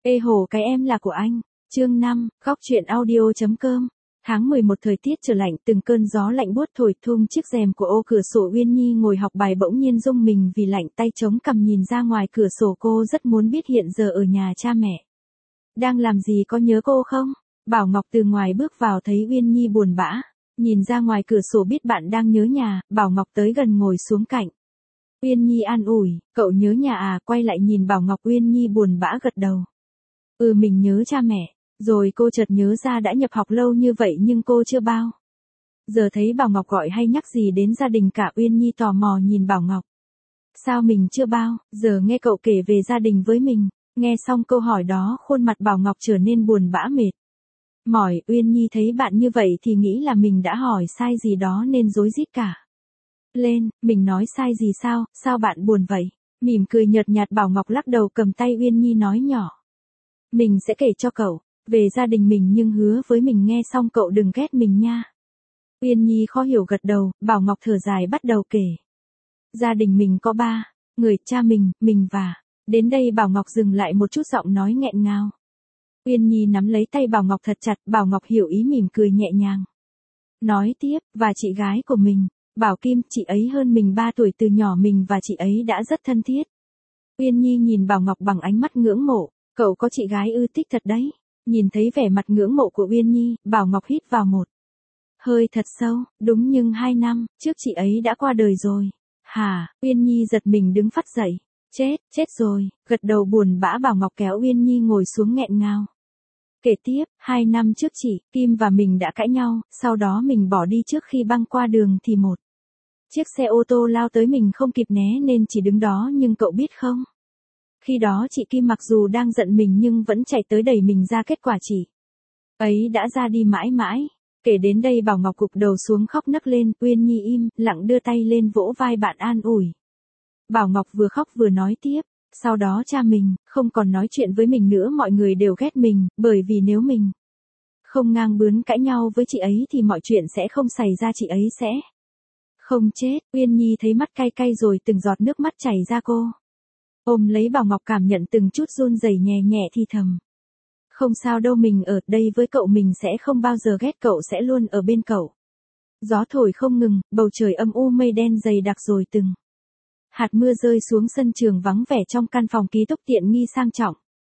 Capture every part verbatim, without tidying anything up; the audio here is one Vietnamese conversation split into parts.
Ê hồ cái em là của anh. Chương năm, góc truyện audio.com. Tháng mười một thời tiết trở lạnh, từng cơn gió lạnh buốt thổi thung chiếc rèm của ô cửa sổ. Uyên Nhi ngồi học bài bỗng nhiên rung mình vì lạnh, tay chống cằm nhìn ra ngoài cửa sổ. Cô rất muốn biết hiện giờ ở nhà cha mẹ đang làm gì, có nhớ cô không? Bảo Ngọc từ ngoài bước vào thấy Uyên Nhi buồn bã, nhìn ra ngoài cửa sổ biết bạn đang nhớ nhà. Bảo Ngọc tới gần ngồi xuống cạnh Uyên Nhi an ủi, cậu nhớ nhà à? Quay lại nhìn Bảo Ngọc, Uyên Nhi buồn bã gật đầu. Ừ, mình nhớ cha mẹ. Rồi cô chợt nhớ ra đã nhập học lâu như vậy nhưng cô chưa bao giờ thấy Bảo Ngọc gọi hay nhắc gì đến gia đình cả. Uyên Nhi tò mò nhìn Bảo Ngọc. Sao mình chưa bao giờ nghe cậu kể về gia đình với mình? Nghe xong câu hỏi đó, khuôn mặt Bảo Ngọc trở nên buồn bã mệt mỏi. Uyên Nhi thấy bạn như vậy thì nghĩ là mình đã hỏi sai gì đó nên rối rít cả lên. Mình nói sai gì sao? Sao bạn buồn vậy? Mỉm cười nhợt nhạt, Bảo Ngọc lắc đầu cầm tay Uyên Nhi nói nhỏ. Mình sẽ kể cho cậu về gia đình mình, nhưng hứa với mình nghe xong cậu đừng ghét mình nha. Uyên Nhi khó hiểu gật đầu. Bảo Ngọc thở dài bắt đầu kể. Gia đình mình có ba người, cha mình, mình và... Đến đây Bảo Ngọc dừng lại một chút, giọng nói nghẹn ngào. Uyên Nhi nắm lấy tay Bảo Ngọc thật chặt. Bảo Ngọc hiểu ý, mỉm cười nhẹ nhàng. Nói tiếp, và chị gái của mình, Bảo Kim, chị ấy hơn mình ba tuổi, từ nhỏ mình và chị ấy đã rất thân thiết. Uyên Nhi nhìn Bảo Ngọc bằng ánh mắt ngưỡng mộ. Cậu có chị gái ư? Thích thật đấy. Nhìn thấy vẻ mặt ngưỡng mộ của Uyên Nhi, Bảo Ngọc hít vào một hơi thật sâu. Đúng, nhưng hai năm trước chị ấy đã qua đời rồi. Hả? Uyên Nhi giật mình đứng phắt dậy. Chết, chết rồi. Gật đầu buồn bã Bảo Ngọc kéo Uyên Nhi ngồi xuống nghẹn ngào. Kể tiếp, hai năm trước chị Kim và mình đã cãi nhau, sau đó mình bỏ đi. Trước khi băng qua đường thì một chiếc xe ô tô lao tới, mình không kịp né nên chỉ đứng đó. Nhưng cậu biết không? Khi đó chị Kim mặc dù đang giận mình nhưng vẫn chạy tới đẩy mình ra, kết quả chị ấy đã ra đi mãi mãi. Kể đến đây Bảo Ngọc gục đầu xuống khóc nấc lên. Uyên Nhi im lặng đưa tay lên vỗ vai bạn an ủi. Bảo Ngọc vừa khóc vừa nói tiếp. Sau đó cha mình không còn nói chuyện với mình nữa, mọi người đều ghét mình, bởi vì nếu mình không ngang bướng cãi nhau với chị ấy thì mọi chuyện sẽ không xảy ra, chị ấy sẽ không chết. Uyên Nhi thấy mắt cay cay rồi từng giọt nước mắt chảy ra. Cô ôm lấy Bảo Ngọc cảm nhận từng chút run rẩy, nhẹ nhẹ thì thầm. Không sao đâu, mình ở đây với cậu, mình sẽ không bao giờ ghét cậu, sẽ luôn ở bên cậu. Gió thổi không ngừng, bầu trời âm u mây đen dày đặc, rồi từng hạt mưa rơi xuống sân trường vắng vẻ. Trong căn phòng ký túc tiện nghi sang trọng,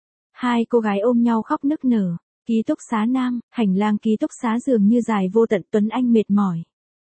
hai cô gái ôm nhau khóc nức nở. Ký túc xá nam, hành lang ký túc xá dường như dài vô tận. Tuấn Anh mệt mỏi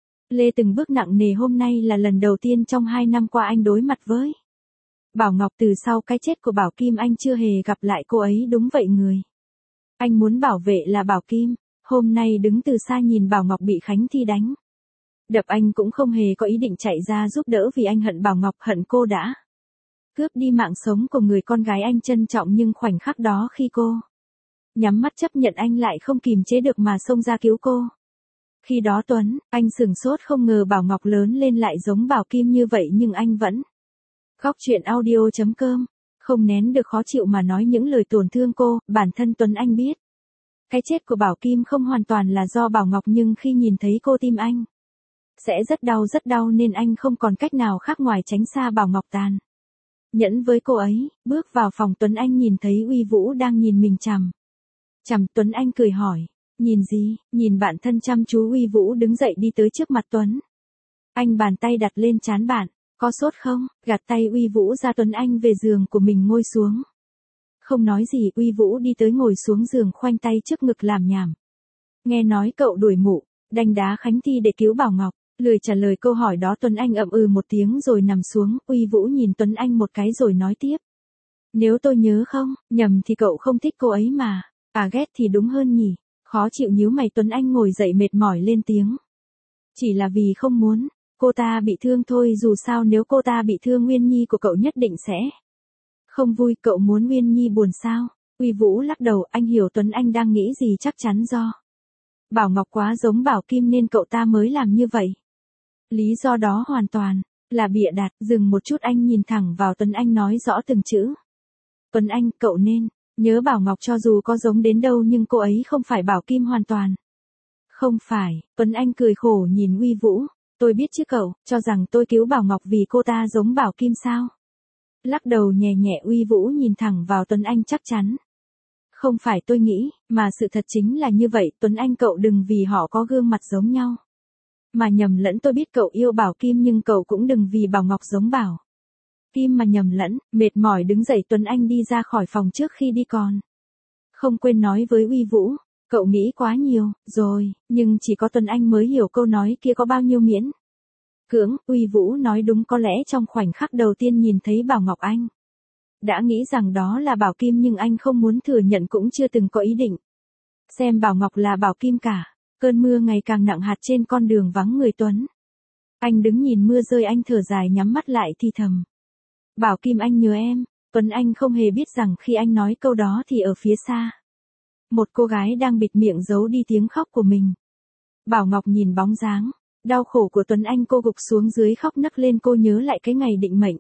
lê từng bước nặng nề. Hôm nay là lần đầu tiên trong hai năm qua anh đối mặt với Bảo Ngọc. Từ sau cái chết của Bảo Kim anh chưa hề gặp lại cô ấy. Đúng vậy, người anh muốn bảo vệ là Bảo Kim. Hôm nay đứng từ xa nhìn Bảo Ngọc bị Khánh Thi đánh đập, anh cũng không hề có ý định chạy ra giúp đỡ vì anh hận Bảo Ngọc, hận cô đã cướp đi mạng sống của người con gái anh trân trọng. Nhưng khoảnh khắc đó khi cô nhắm mắt chấp nhận, anh lại không kìm chế được mà xông ra cứu cô. Khi đó Tuấn, anh sửng sốt, không ngờ Bảo Ngọc lớn lên lại giống Bảo Kim như vậy, nhưng anh vẫn góc truyện audio.com không nén được khó chịu mà nói những lời tổn thương cô. Bản thân Tuấn Anh biết cái chết của Bảo Kim không hoàn toàn là do Bảo Ngọc, nhưng khi nhìn thấy cô tim anh sẽ rất đau rất đau, nên anh không còn cách nào khác ngoài tránh xa Bảo Ngọc tàn nhẫn với cô ấy. Bước vào phòng, Tuấn Anh nhìn thấy Uy Vũ đang nhìn mình chằm chằm. Tuấn Anh cười hỏi, nhìn gì? Nhìn bạn thân chăm chú, Uy Vũ đứng dậy đi tới trước mặt Tuấn Anh, bàn tay đặt lên trán bạn. Có sốt không? Gạt tay Uy Vũ ra, Tuấn Anh về giường của mình ngồi xuống. Không nói gì, Uy Vũ đi tới ngồi xuống giường, khoanh tay trước ngực làm nhảm. Nghe nói cậu đuổi mụ đánh đá Khánh Thi để cứu Bảo Ngọc. Lười trả lời câu hỏi đó, Tuấn Anh ậm ừ một tiếng rồi nằm xuống. Uy Vũ nhìn Tuấn Anh một cái rồi nói tiếp. Nếu tôi nhớ không nhầm thì cậu không thích cô ấy mà. À, ghét thì đúng hơn nhỉ. Khó chịu nhíu mày, Tuấn Anh ngồi dậy mệt mỏi lên tiếng. Chỉ là vì không muốn cô ta bị thương thôi. Dù sao nếu cô ta bị thương, Uyên Nhi của cậu nhất định sẽ không vui. Cậu muốn Uyên Nhi buồn sao? Uy Vũ lắc đầu. Anh hiểu Tuấn Anh đang nghĩ gì, chắc chắn do Bảo Ngọc quá giống Bảo Kim nên cậu ta mới làm như vậy. Lý do đó hoàn toàn là bịa đặt. Dừng một chút, anh nhìn thẳng vào Tuấn Anh nói rõ từng chữ. Tuấn Anh, cậu nên nhớ Bảo Ngọc, cho dù có giống đến đâu nhưng cô ấy không phải Bảo Kim hoàn toàn. Không phải. Tuấn Anh cười khổ nhìn Uy Vũ. Tôi biết chứ, cậu cho rằng tôi cứu Bảo Ngọc vì cô ta giống Bảo Kim sao? Lắc đầu nhẹ nhẹ, Uy Vũ nhìn thẳng vào Tuấn Anh chắc chắn. Không phải tôi nghĩ, mà sự thật chính là như vậy, Tuấn Anh cậu đừng vì họ có gương mặt giống nhau mà nhầm lẫn. Tôi biết cậu yêu Bảo Kim nhưng cậu cũng đừng vì Bảo Ngọc giống Bảo Kim mà nhầm lẫn. Mệt mỏi đứng dậy Tuấn Anh đi ra khỏi phòng trước khi đi còn không quên nói với Uy Vũ, cậu nghĩ quá nhiều, rồi, nhưng chỉ có Tuấn Anh mới hiểu câu nói kia có bao nhiêu miễn cưỡng. Uy Vũ nói đúng, có lẽ trong khoảnh khắc đầu tiên nhìn thấy Bảo Ngọc anh đã nghĩ rằng đó là Bảo Kim nhưng anh không muốn thừa nhận, cũng chưa từng có ý định xem Bảo Ngọc là Bảo Kim cả. Cơn mưa ngày càng nặng hạt trên con đường vắng người. Tuấn Anh đứng nhìn mưa rơi, anh thở dài nhắm mắt lại thì thầm, Bảo Kim anh nhớ em. Tuấn Anh không hề biết rằng khi anh nói câu đó thì ở phía xa, một cô gái đang bịt miệng giấu đi tiếng khóc của mình. Bảo Ngọc nhìn bóng dáng đau khổ của Tuấn Anh, cô gục xuống dưới khóc nấc lên. Cô nhớ lại cái ngày định mệnh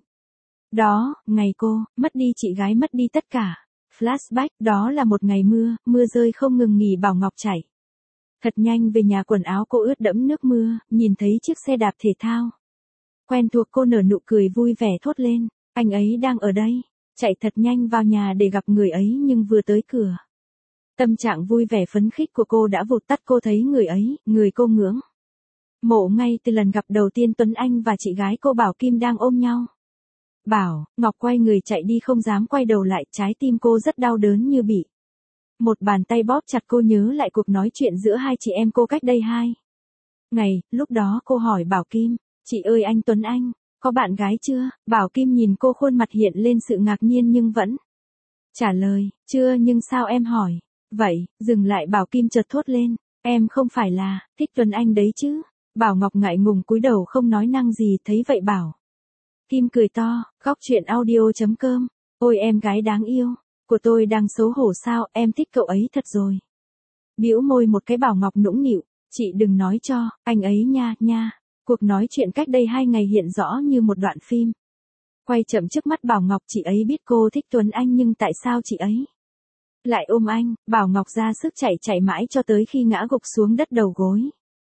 đó, ngày cô mất đi chị gái, mất đi tất cả. Flashback, đó là một ngày mưa, mưa rơi không ngừng nghỉ. Bảo Ngọc chạy thật nhanh về nhà, quần áo cô ướt đẫm nước mưa, nhìn thấy chiếc xe đạp thể thao quen thuộc, cô nở nụ cười vui vẻ thốt lên, anh ấy đang ở đây. Chạy thật nhanh vào nhà để gặp người ấy, nhưng vừa tới cửa, tâm trạng vui vẻ phấn khích của cô đã vụt tắt. Cô thấy người ấy, người cô ngưỡng mộ ngay từ lần gặp đầu tiên. Tuấn Anh và chị gái cô Bảo Kim đang ôm nhau. Bảo Ngọc quay người chạy đi, không dám quay đầu lại. Trái tim cô rất đau đớn như bị một bàn tay bóp chặt. Cô nhớ lại cuộc nói chuyện giữa hai chị em cô cách đây hai ngày. Lúc đó cô hỏi Bảo Kim, chị ơi anh Tuấn Anh có bạn gái chưa? Bảo Kim nhìn cô, khuôn mặt hiện lên sự ngạc nhiên nhưng vẫn trả lời, chưa. Nhưng sao em hỏi vậy? Dừng lại, Bảo Kim chợt thốt lên, em không phải là thích Tuấn Anh đấy chứ? Bảo Ngọc ngại ngùng cúi đầu không nói năng gì. Thấy vậy Bảo Kim cười to, góc chuyện audio.com. Ôi em gái đáng yêu của tôi đang xấu hổ sao? Em thích cậu ấy thật rồi. Bĩu môi một cái, Bảo Ngọc nũng nịu, chị đừng nói cho anh ấy nha nha. Cuộc nói chuyện cách đây hai ngày hiện rõ như một đoạn phim quay chậm trước mắt Bảo Ngọc. Chị ấy biết cô thích Tuấn Anh nhưng tại sao chị ấy lại ôm anh? Bảo Ngọc ra sức chạy chạy mãi cho tới khi ngã gục xuống đất, đầu gối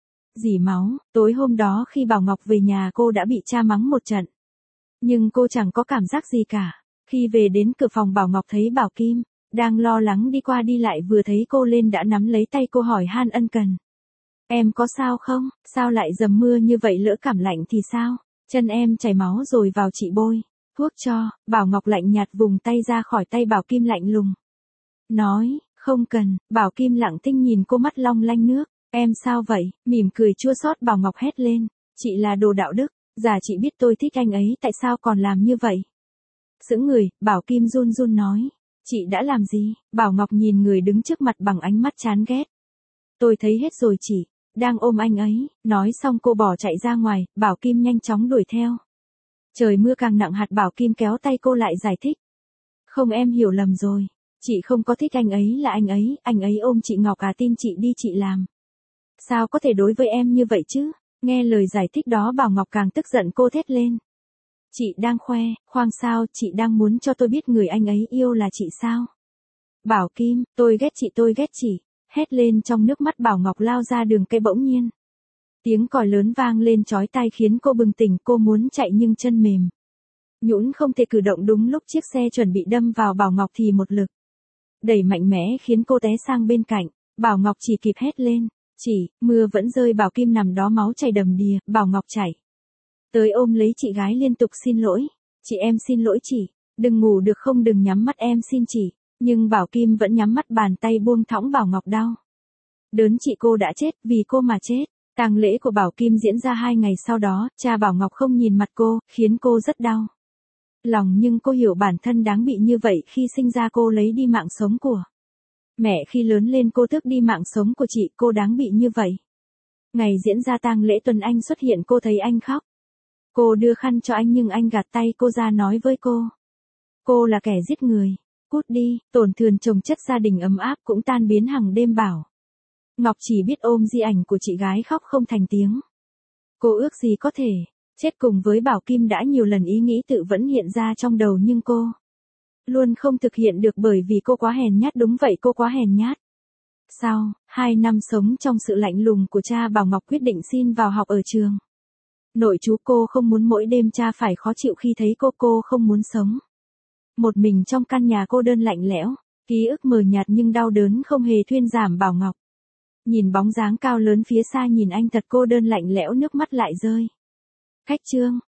rỉ máu. Tối hôm đó khi Bảo Ngọc về nhà, cô đã bị cha mắng một trận, nhưng cô chẳng có cảm giác gì cả. Khi về đến cửa phòng, Bảo Ngọc thấy Bảo Kim đang lo lắng đi qua đi lại, vừa thấy cô lên đã nắm lấy tay cô hỏi han ân cần, em có sao không? Sao lại dầm mưa như vậy, lỡ cảm lạnh thì sao? Chân em chảy máu rồi, vào chị bôi thuốc cho. Bảo Ngọc lạnh nhạt vùng tay ra khỏi tay Bảo Kim, lạnh lùng nói, không cần. Bảo Kim lặng thinh nhìn cô, mắt long lanh nước. Em sao vậy? Mỉm cười chua xót, Bảo Ngọc hét lên, chị là đồ đạo đức. Dạ chị biết tôi thích anh ấy, tại sao còn làm như vậy? Sững người, Bảo Kim run run nói, chị đã làm gì? Bảo Ngọc nhìn người đứng trước mặt bằng ánh mắt chán ghét. Tôi thấy hết rồi, chị đang ôm anh ấy. Nói xong cô bỏ chạy ra ngoài, Bảo Kim nhanh chóng đuổi theo. Trời mưa càng nặng hạt, Bảo Kim kéo tay cô lại giải thích, không, em hiểu lầm rồi. Chị không có thích anh ấy, là anh ấy, anh ấy ôm chị Ngọc à, tin chị đi, chị làm sao có thể đối với em như vậy chứ? Nghe lời giải thích đó, Bảo Ngọc càng tức giận, cô thét lên, chị đang khoe khoang sao? Chị đang muốn cho tôi biết người anh ấy yêu là chị sao? Bảo Kim, tôi ghét chị, tôi ghét chị. Hét lên trong nước mắt, Bảo Ngọc lao ra đường cây. Bỗng nhiên tiếng còi lớn vang lên chói tai khiến cô bừng tỉnh. Cô muốn chạy nhưng chân mềm nhũn không thể cử động. Đúng lúc chiếc xe chuẩn bị đâm vào Bảo Ngọc thì một lực đẩy mạnh mẽ khiến cô té sang bên cạnh. Bảo Ngọc chỉ kịp hét lên, chỉ. Mưa vẫn rơi, Bảo Kim nằm đó máu chảy đầm đìa. Bảo Ngọc chạy tới ôm lấy chị gái, liên tục xin lỗi, chị em xin lỗi chị, đừng ngủ được không, đừng nhắm mắt, em xin chị. Nhưng Bảo Kim vẫn nhắm mắt, bàn tay buông thõng. Bảo Ngọc đau đớn, chị, cô đã chết, vì cô mà chết. Tang lễ của Bảo Kim diễn ra hai ngày sau đó, cha Bảo Ngọc không nhìn mặt cô, khiến cô rất đau lòng, nhưng cô hiểu bản thân đáng bị như vậy. Khi sinh ra cô lấy đi mạng sống của mẹ, khi lớn lên cô tước đi mạng sống của chị, cô đáng bị như vậy. Ngày diễn ra tang lễ, Tuấn Anh xuất hiện, cô thấy anh khóc. Cô đưa khăn cho anh nhưng anh gạt tay cô ra, nói với cô, cô là kẻ giết người, cút đi. Tổn thương chồng chất gia đình ấm áp cũng tan biến hàng đêm. Bảo Ngọc chỉ biết ôm di ảnh của chị gái khóc không thành tiếng. Cô ước gì có thể chết cùng với Bảo Kim. Đã nhiều lần ý nghĩ tự vẫn hiện ra trong đầu nhưng cô luôn không thực hiện được, bởi vì cô quá hèn nhát. Đúng vậy, cô quá hèn nhát. Sau hai năm sống trong sự lạnh lùng của cha, Bảo Ngọc quyết định xin vào học ở trường nội trú. Cô không muốn mỗi đêm cha phải khó chịu khi thấy cô. Cô không muốn sống một mình trong căn nhà cô đơn lạnh lẽo. Ký ức mờ nhạt nhưng đau đớn không hề thuyên giảm. Bảo Ngọc nhìn bóng dáng cao lớn phía xa, nhìn anh thật cô đơn lạnh lẽo, nước mắt lại rơi. Khách Trương,